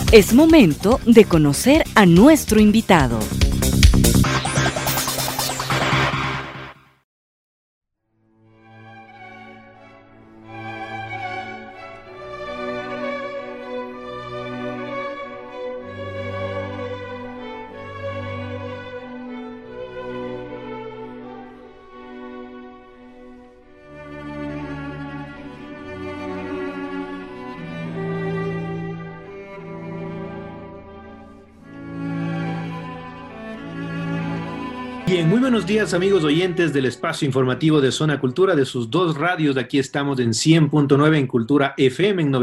Es momento de conocer a nuestro invitado. Bien, muy buenos días amigos oyentes del espacio informativo de Zona Cultura, de sus dos radios. Aquí estamos en 100.9 en Cultura FM, en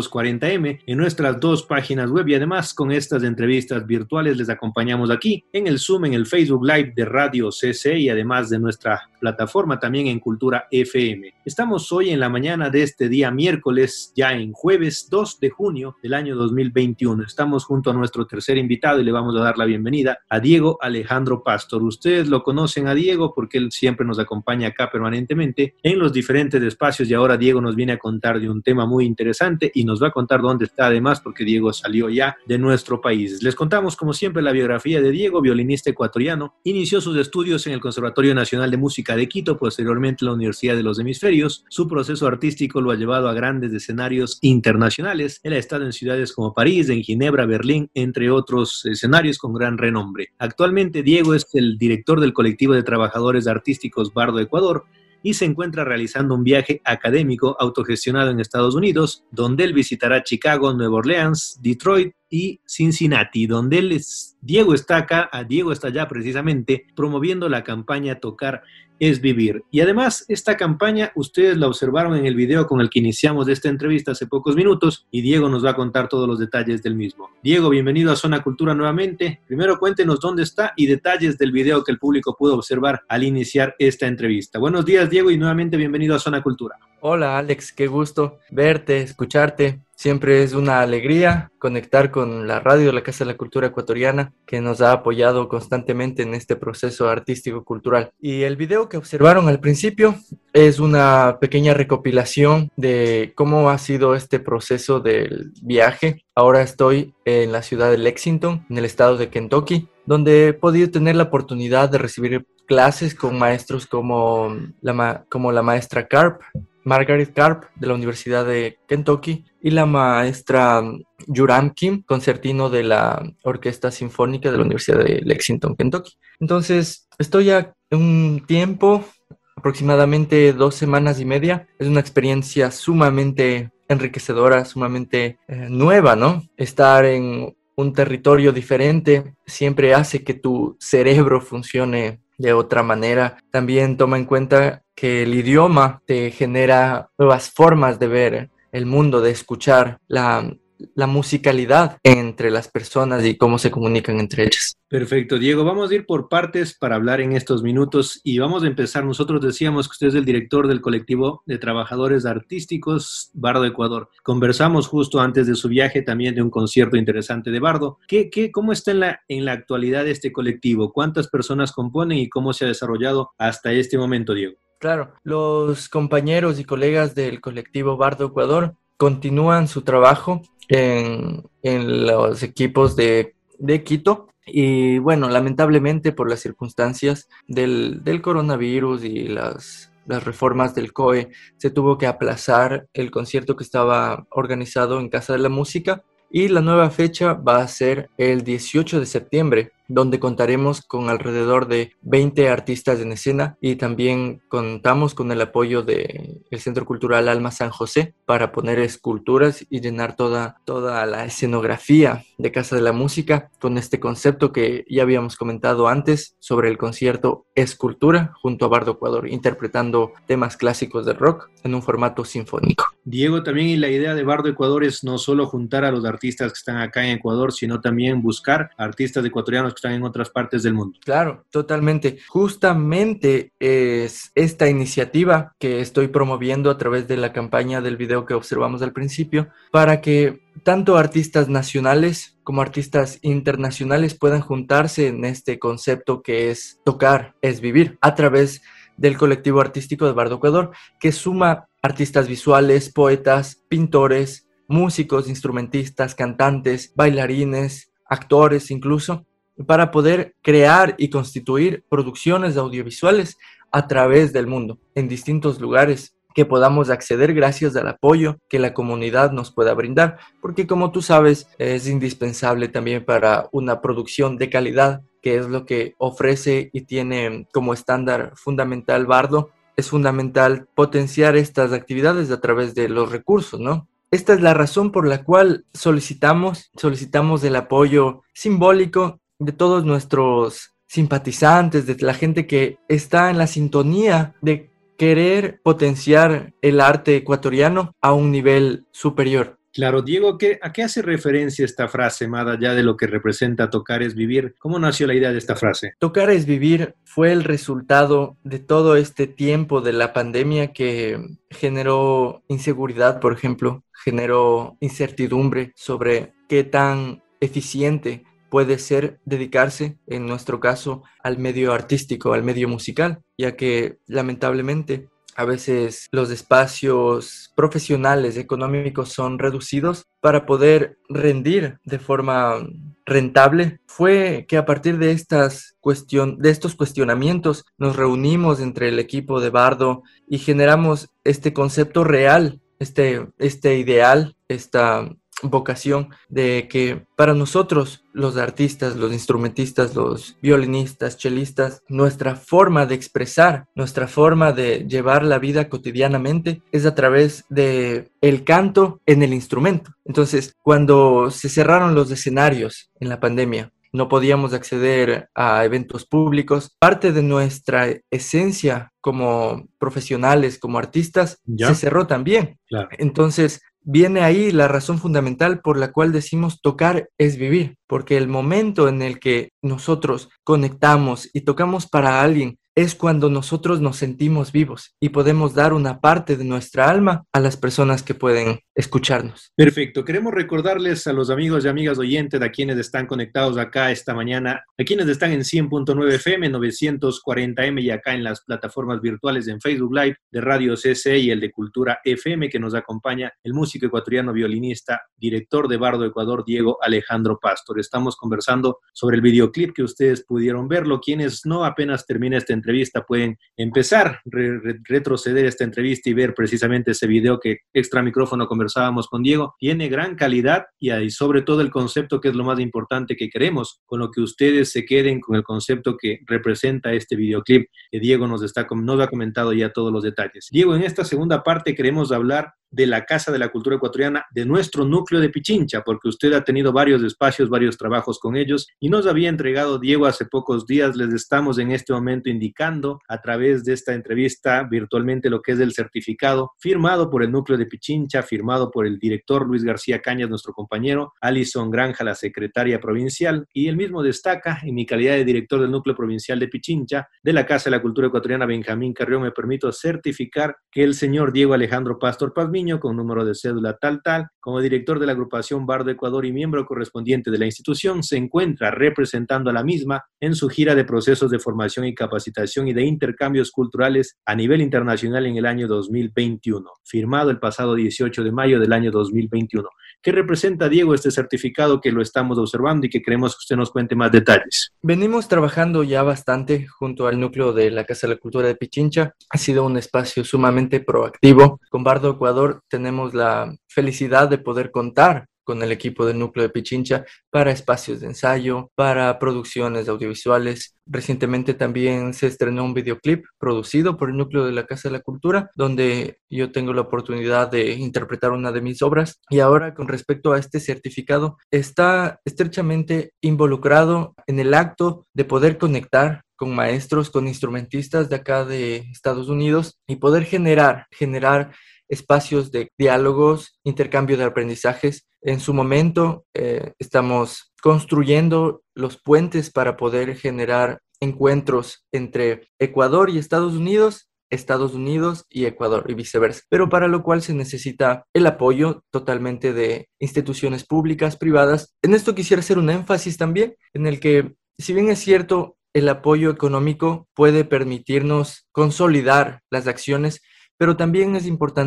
940M, en nuestras dos páginas web y además con estas entrevistas virtuales les acompañamos aquí en el Zoom, en el Facebook Live de Radio CC y además de nuestra plataforma también en Cultura FM. Estamos hoy en la mañana de este día miércoles, ya en jueves 2 de junio del año 2021. Estamos junto a nuestro tercer invitado y le vamos a dar la bienvenida a Diego Alejandro Pastor. Ustedes lo conocen a Diego porque él siempre nos acompaña acá permanentemente en los diferentes espacios y ahora Diego nos viene a contar de un tema muy interesante y nos va a contar dónde está además porque Diego salió ya de nuestro país. Les contamos como siempre la biografía de Diego, violinista ecuatoriano. Inició sus estudios en el Conservatorio Nacional de Música de Quito, posteriormente en la Universidad de los Hemisferios. Su proceso artístico lo ha llevado a grandes escenarios internacionales. Él ha estado en ciudades como París, en Ginebra, Berlín, entre otros escenarios con gran renombre. Actualmente Diego es el director del colectivo de trabajadores artísticos Bardo Ecuador y se encuentra realizando un viaje académico autogestionado en Estados Unidos, donde él visitará Chicago, Nueva Orleans, Detroit y Cincinnati, donde Diego está acá, Diego está allá precisamente promoviendo la campaña Tocar es Vivir. Y además, esta campaña, ustedes la observaron en el video con el que iniciamos esta entrevista hace pocos minutos y Diego nos va a contar todos los detalles del mismo. Diego, bienvenido a Zona Cultura nuevamente. Primero cuéntenos dónde está y detalles del video que el público pudo observar al iniciar esta entrevista. Buenos días, Diego, y nuevamente bienvenido a Zona Cultura. Hola, Alex, qué gusto verte, escucharte. Siempre es una alegría conectar con la radio de la Casa de la Cultura Ecuatoriana, que nos ha apoyado constantemente en este proceso artístico-cultural. Y el video que observaron al principio es una pequeña recopilación de cómo ha sido este proceso del viaje. Ahora estoy en la ciudad de Lexington, en el estado de Kentucky, donde he podido tener la oportunidad de recibir clases con maestros como la maestra Margaret Karp de la Universidad de Kentucky y la maestra Yuram Kim, concertino de la Orquesta Sinfónica de la Universidad de Lexington, Kentucky. Entonces, estoy ya un tiempo, aproximadamente 2 semanas y media. Es una experiencia sumamente enriquecedora, sumamente nueva, ¿no? Estar en un territorio diferente siempre hace que tu cerebro funcione de otra manera. También toma en cuenta que el idioma te genera nuevas formas de ver el mundo, de escuchar la musicalidad entre las personas y cómo se comunican entre ellas. Perfecto, Diego. Vamos a ir por partes para hablar en estos minutos y vamos a empezar. Nosotros decíamos que usted es el director del colectivo de trabajadores artísticos Bardo Ecuador. Conversamos justo antes de su viaje también de un concierto interesante de Bardo. ¿Cómo está en la actualidad este colectivo? ¿Cuántas personas componen y cómo se ha desarrollado hasta este momento, Diego? Claro, los compañeros y colegas del colectivo Bardo Ecuador continúan su trabajo en los equipos de Quito. Y bueno, lamentablemente por las circunstancias del coronavirus y las reformas del COE, se tuvo que aplazar el concierto que estaba organizado en Casa de la Música. Y la nueva fecha va a ser el 18 de septiembre, donde contaremos con alrededor de 20 artistas en escena y también contamos con el apoyo del Centro Cultural Alma San José para poner esculturas y llenar toda la escenografía de Casa de la Música con este concepto que ya habíamos comentado antes sobre el concierto Escultura junto a Bardo Ecuador, interpretando temas clásicos del rock en un formato sinfónico. Diego, también y la idea de Bardo Ecuador es no solo juntar a los artistas que están acá en Ecuador, sino también buscar artistas ecuatorianos que están en otras partes del mundo. Claro, totalmente. Justamente es esta iniciativa que estoy promoviendo a través de la campaña del video que observamos al principio, para que tanto artistas nacionales como artistas internacionales puedan juntarse en este concepto que es tocar, es vivir, a través del colectivo artístico de Bardo Ecuador, que suma artistas visuales, poetas, pintores, músicos, instrumentistas, cantantes, bailarines, actores incluso, para poder crear y constituir producciones audiovisuales a través del mundo, en distintos lugares que podamos acceder gracias al apoyo que la comunidad nos pueda brindar, porque como tú sabes, es indispensable también para una producción de calidad, que es lo que ofrece y tiene como estándar fundamental Bardo. Es fundamental potenciar estas actividades a través de los recursos, ¿no? Esta es la razón por la cual solicitamos el apoyo simbólico de todos nuestros simpatizantes, de la gente que está en la sintonía de querer potenciar el arte ecuatoriano a un nivel superior. Claro, Diego, ¿a qué hace referencia esta frase, más allá de lo que representa tocar es vivir? ¿Cómo nació la idea de esta frase? Tocar es vivir fue el resultado de todo este tiempo de la pandemia que generó inseguridad, por ejemplo, generó incertidumbre sobre qué tan eficiente puede ser dedicarse, en nuestro caso, al medio artístico, al medio musical, ya que lamentablemente a veces los espacios profesionales, económicos son reducidos para poder rendir de forma rentable. Fue que a partir de estos cuestionamientos nos reunimos entre el equipo de Bardo y generamos este concepto real, este ideal, esta vocación de que para nosotros los artistas, los instrumentistas, los violinistas, chelistas, nuestra forma de expresar, nuestra forma de llevar la vida cotidianamente es a través de el canto en el instrumento. Entonces, cuando se cerraron los escenarios en la pandemia, no podíamos acceder a eventos públicos. Parte de nuestra esencia como profesionales, como artistas, se cerró también. Claro. Entonces, viene ahí la razón fundamental por la cual decimos tocar es vivir, porque el momento en el que nosotros conectamos y tocamos para alguien es cuando nosotros nos sentimos vivos y podemos dar una parte de nuestra alma a las personas que pueden escucharnos. Perfecto. Queremos recordarles a los amigos y amigas oyentes, a quienes están conectados acá esta mañana, a quienes están en 100.9 FM, 940M y acá en las plataformas virtuales en Facebook Live de Radio CC y el de Cultura FM, que nos acompaña el músico ecuatoriano, violinista, director de Bardo Ecuador, Diego Alejandro Pastor. Estamos conversando sobre el videoclip que ustedes pudieron verlo. Quienes no, apenas termina esta entrevista, pueden empezar, retroceder esta entrevista y ver precisamente ese video que extra micrófono conversábamos con Diego. Tiene gran calidad y sobre todo el concepto, que es lo más importante que queremos, con lo que ustedes se queden con el concepto que representa este videoclip que Diego nos ha comentado ya todos los detalles. Diego, en esta segunda parte queremos hablar de la Casa de la Cultura Ecuatoriana, de nuestro núcleo de Pichincha, porque usted ha tenido varios espacios, varios trabajos con ellos y nos había entregado, Diego, hace pocos días. Les estamos en este momento indicando a través de esta entrevista virtualmente lo que es el certificado firmado por el núcleo de Pichincha, firmado por el director Luis García Cañas, nuestro compañero, Alison Granja, la secretaria provincial, y él mismo destaca: en mi calidad de director del núcleo provincial de Pichincha, de la Casa de la Cultura Ecuatoriana Benjamín Carrión, me permito certificar que el señor Diego Alejandro Pastor Pazmiño, con número de cédula tal, como director de la agrupación Bardo Ecuador y miembro correspondiente de la institución, se encuentra representando a la misma en su gira de procesos de formación y capacitación y de intercambios culturales a nivel internacional en el año 2021, firmado el pasado 18 de mayo del año 2021. ¿Qué representa, Diego, este certificado que lo estamos observando y que queremos que usted nos cuente más detalles? Venimos trabajando ya bastante junto al núcleo de la Casa de la Cultura de Pichincha. Ha sido un espacio sumamente proactivo. Con Bardo Ecuador tenemos la felicidad de poder contar con el equipo del núcleo de Pichincha para espacios de ensayo, para producciones audiovisuales. Recientemente también se estrenó un videoclip producido por el núcleo de la Casa de la Cultura, donde yo tengo la oportunidad de interpretar una de mis obras. Y ahora, con respecto a este certificado, está estrechamente involucrado en el acto de poder conectar con maestros, con instrumentistas de acá de Estados Unidos y poder generar espacios de diálogos, intercambio de aprendizajes. En su momento estamos construyendo los puentes para poder generar encuentros entre Ecuador y Estados Unidos y Ecuador y viceversa, pero para lo cual se necesita el apoyo totalmente de instituciones públicas, privadas. En esto quisiera hacer un énfasis también en el que, si bien es cierto, el apoyo económico puede permitirnos consolidar las acciones, pero también es importante,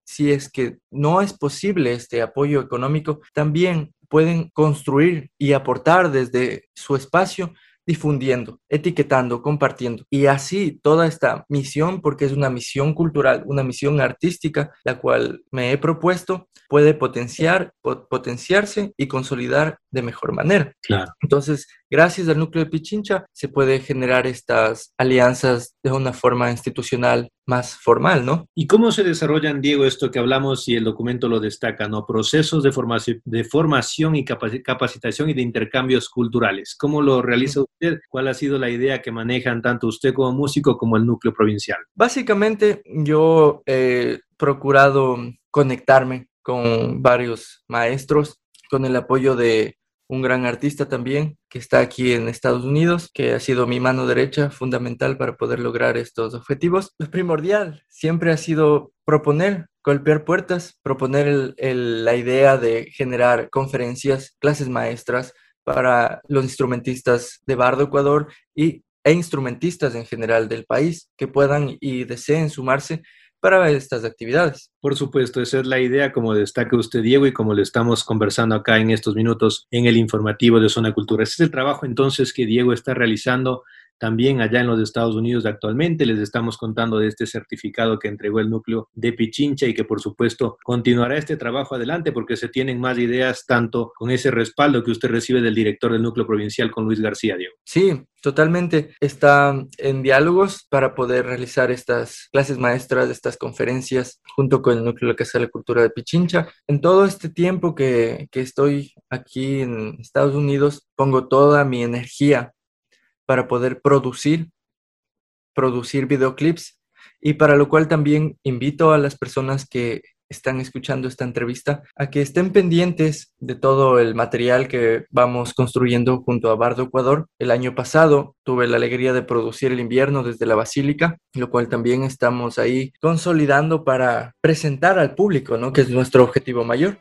si es que no es posible este apoyo económico, también pueden construir y aportar desde su espacio, difundiendo, etiquetando, compartiendo. Y así toda esta misión, porque es una misión cultural, una misión artística, la cual me he propuesto, puede potenciarse y consolidar de mejor manera. Claro. Entonces, gracias al núcleo de Pichincha, se puede generar estas alianzas de una forma institucional más formal, ¿no? ¿Y cómo se desarrollan, Diego, esto que hablamos y el documento lo destaca, ¿no? Procesos de formación y capacitación y de intercambios culturales. ¿Cómo lo realiza usted? ¿Cuál ha sido la idea que manejan tanto usted como músico como el núcleo provincial? Básicamente, yo he procurado conectarme con varios maestros, con el apoyo de un gran artista también que está aquí en Estados Unidos, que ha sido mi mano derecha fundamental para poder lograr estos objetivos. Lo primordial siempre ha sido proponer, golpear puertas, proponer la idea de generar conferencias, clases maestras para los instrumentistas de Bardo Ecuador e instrumentistas en general del país que puedan y deseen sumarse para estas actividades. Por supuesto, esa es la idea, como destaca usted, Diego, y como le estamos conversando acá en estos minutos en el informativo de Zona Cultura. Ese es el trabajo entonces que Diego está realizando también allá en los Estados Unidos actualmente. Les estamos contando de este certificado que entregó el núcleo de Pichincha y que por supuesto continuará este trabajo adelante porque se tienen más ideas tanto con ese respaldo que usted recibe del director del núcleo provincial, con Luis García, Diego. Sí, totalmente. Está en diálogos para poder realizar estas clases maestras, estas conferencias junto con el núcleo de la Casa de la Cultura de Pichincha. En todo este tiempo que estoy aquí en Estados Unidos, pongo toda mi energía para poder producir videoclips y para lo cual también invito a las personas que están escuchando esta entrevista a que estén pendientes de todo el material que vamos construyendo junto a Bardo Ecuador. El año pasado tuve la alegría de producir El Invierno desde la Basílica, lo cual también estamos ahí consolidando para presentar al público, ¿no? Que es nuestro objetivo mayor.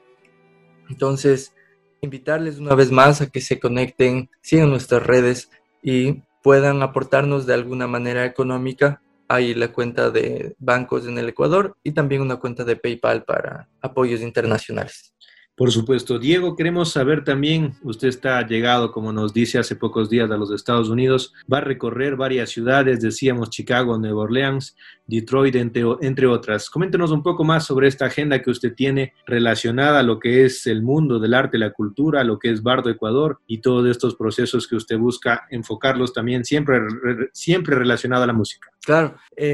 Entonces, invitarles una vez más a que se conecten, sigan nuestras redes y puedan aportarnos de alguna manera económica. Hay la cuenta de bancos en el Ecuador y también una cuenta de PayPal para apoyos internacionales. Por supuesto. Diego, queremos saber también, usted está llegado, como nos dice, hace pocos días a los Estados Unidos, va a recorrer varias ciudades, decíamos Chicago, Nueva Orleans, Detroit, entre otras. Coméntenos un poco más sobre esta agenda que usted tiene relacionada a lo que es el mundo del arte, la cultura, lo que es Bardo Ecuador y todos estos procesos que usted busca enfocarlos también siempre relacionado a la música. Claro,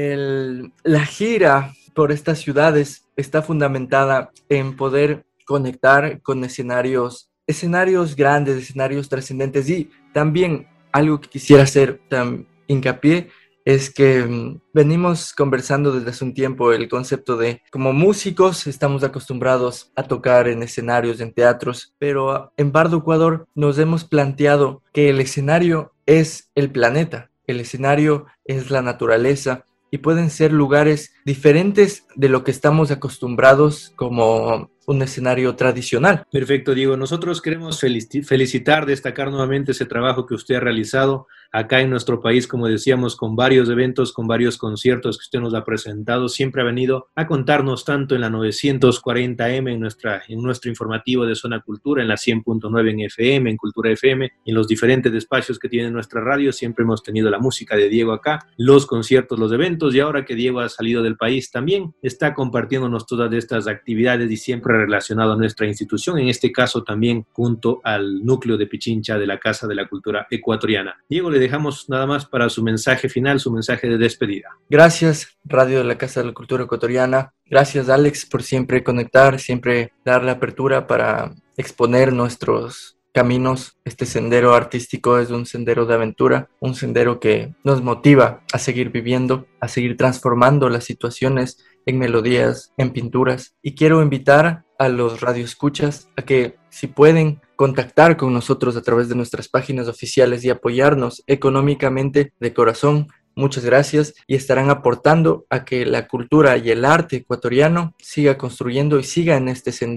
la gira por estas ciudades está fundamentada en poder conectar con escenarios grandes, escenarios trascendentes. Y también algo que quisiera hacer hincapié es que venimos conversando desde hace un tiempo el concepto de, como músicos, estamos acostumbrados a tocar en escenarios, en teatros, pero en Bardo Ecuador nos hemos planteado que el escenario es el planeta, el escenario es la naturaleza, y pueden ser lugares diferentes de lo que estamos acostumbrados como un escenario tradicional. Perfecto, Diego. Nosotros queremos felicitar, destacar nuevamente ese trabajo que usted ha realizado acá en nuestro país, como decíamos, con varios eventos, con varios conciertos que usted nos ha presentado. Siempre ha venido a contarnos tanto en la 940M, en nuestro informativo de Zona Cultura, en la 100.9 en FM, en Cultura FM, en los diferentes espacios que tiene nuestra radio. Siempre hemos tenido la música de Diego acá, los conciertos, los eventos, y ahora que Diego ha salido del país también está compartiéndonos todas estas actividades y siempre relacionado a nuestra institución, en este caso también junto al núcleo de Pichincha de la Casa de la Cultura Ecuatoriana. Diego, le dejamos nada más para su mensaje final, su mensaje de despedida. Gracias, Radio de la Casa de la Cultura Ecuatoriana. Gracias, Alex, por siempre conectar, siempre dar la apertura para exponer nuestros caminos. Este sendero artístico es un sendero de aventura, un sendero que nos motiva a seguir viviendo, a seguir transformando las situaciones en melodías, en pinturas. Y quiero invitar a los radioescuchas a que, si pueden, contactar con nosotros a través de nuestras páginas oficiales y apoyarnos económicamente de corazón. Muchas gracias, y estarán aportando a que la cultura y el arte ecuatoriano siga construyendo y siga en este sendero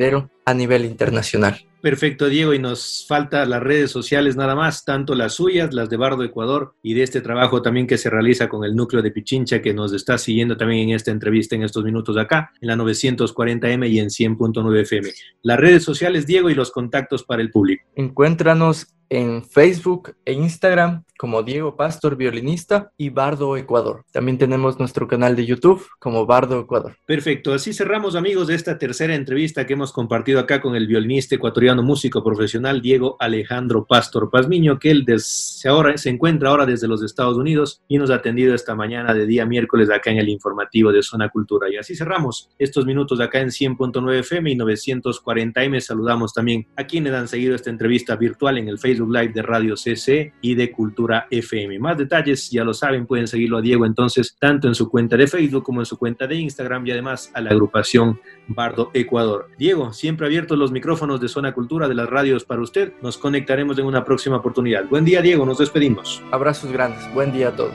a nivel internacional. Perfecto, Diego, y nos falta las redes sociales nada más, tanto las suyas, las de Bardo Ecuador, y de este trabajo también que se realiza con el núcleo de Pichincha, que nos está siguiendo también en esta entrevista en estos minutos acá, en la 940M y en 100.9 FM. Las redes sociales, Diego, y los contactos para el público. Encuéntranos en Facebook e Instagram como Diego Pastor, violinista, y Bardo Ecuador. También tenemos nuestro canal de YouTube como Bardo Ecuador. Perfecto, así cerramos, amigos, de esta tercera entrevista que hemos compartido acá con el violinista ecuatoriano, músico profesional Diego Alejandro Pastor Pazmiño, que él se encuentra ahora desde los Estados Unidos y nos ha atendido esta mañana de día miércoles acá en el informativo de Zona Cultura. Y así cerramos estos minutos acá en 100.9 FM y 940M. Saludamos también a quienes han seguido esta entrevista virtual en el Facebook Live de Radio CC y de Cultura FM. Más detalles, ya lo saben, pueden seguirlo a Diego entonces tanto en su cuenta de Facebook como en su cuenta de Instagram, y además a la agrupación Bardo Ecuador. Diego, siempre abiertos los micrófonos de Zona Cultura, de las radios para usted. Nos conectaremos en una próxima oportunidad. Buen día, Diego, nos despedimos. Abrazos grandes, buen día a todos.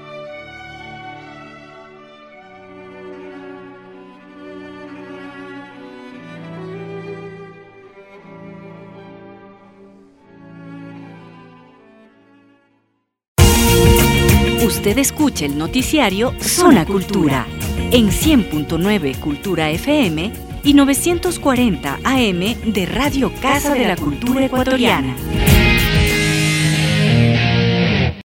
Usted escucha el noticiario Zona Cultura en 100.9 Cultura FM y 940 AM de Radio Casa de la Cultura Ecuatoriana.